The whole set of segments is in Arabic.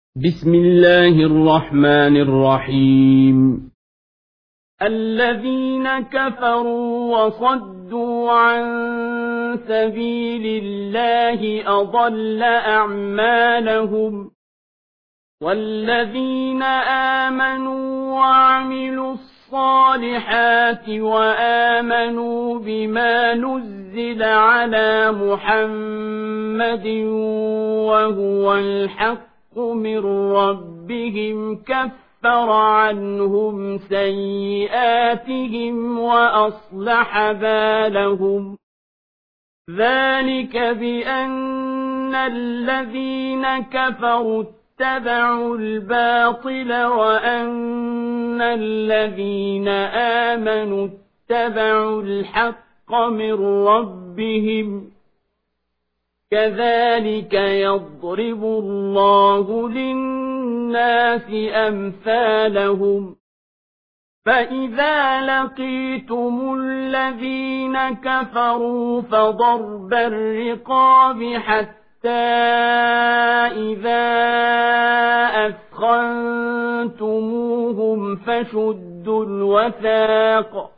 بسم الله الرحمن الرحيم. الذين كفروا وصدوا عن سبيل الله أضل أعمالهم، والذين آمنوا وعملوا الصالحات وآمنوا بما نزل على محمد وهو الحق من ربهم كفر عنهم سيئاتهم وأصلح بالهم. ذلك بأن الذين كفروا اتبعوا الباطل وأن الذين آمنوا اتبعوا الحق من ربهم، كذلك يضرب الله للناس أمثالهم. فإذا لقيتم الذين كفروا فضرب الرقاب حتى إذا أثخنتموهم فشدوا الوثاق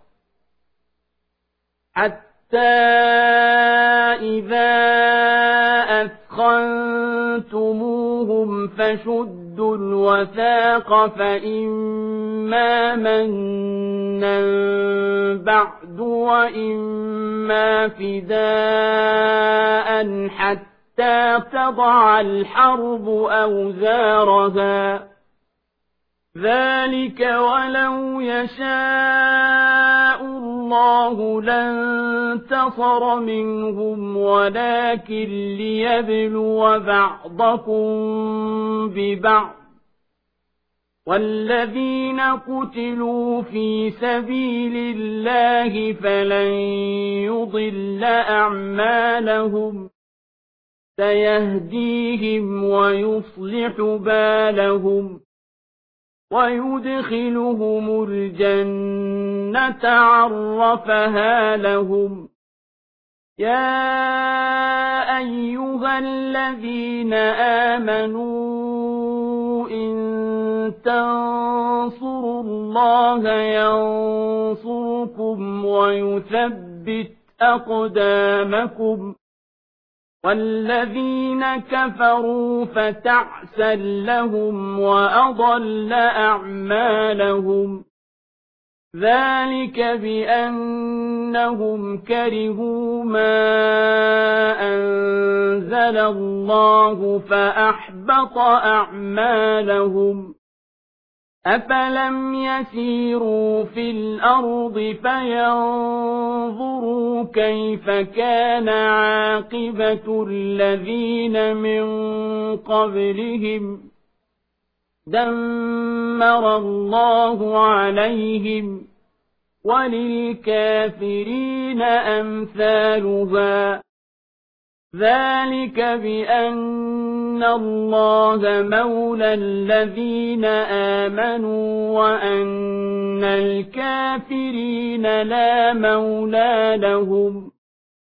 فإما منا بعد وإما فداء حتى تضع الحرب أوزارها. ذلك ولو يشاء الله لانتصر منهم ولكن ليبلو بعضكم ببعض. والذين قتلوا في سبيل الله فلن يضل أعمالهم، سيهديهم ويصلح بالهم ويدخلهم الجنة عرفها لهم. يا أيها الذين آمنوا إن تنصروا الله ينصركم ويثبت أقدامكم. والذين كفروا فتعسا لهم وأضل أعمالهم. ذلك بأنهم كرهوا ما أنزل الله فأحبط أعمالهم. أفلم يسيروا في الأرض فينظروا كيف كان عاقبة الذين من قبلهم، دمر الله عليهم وللكافرين أمثالها. ذلك بأن الله مولى الذين آمنوا وأن الكافرين لا مولى لهم.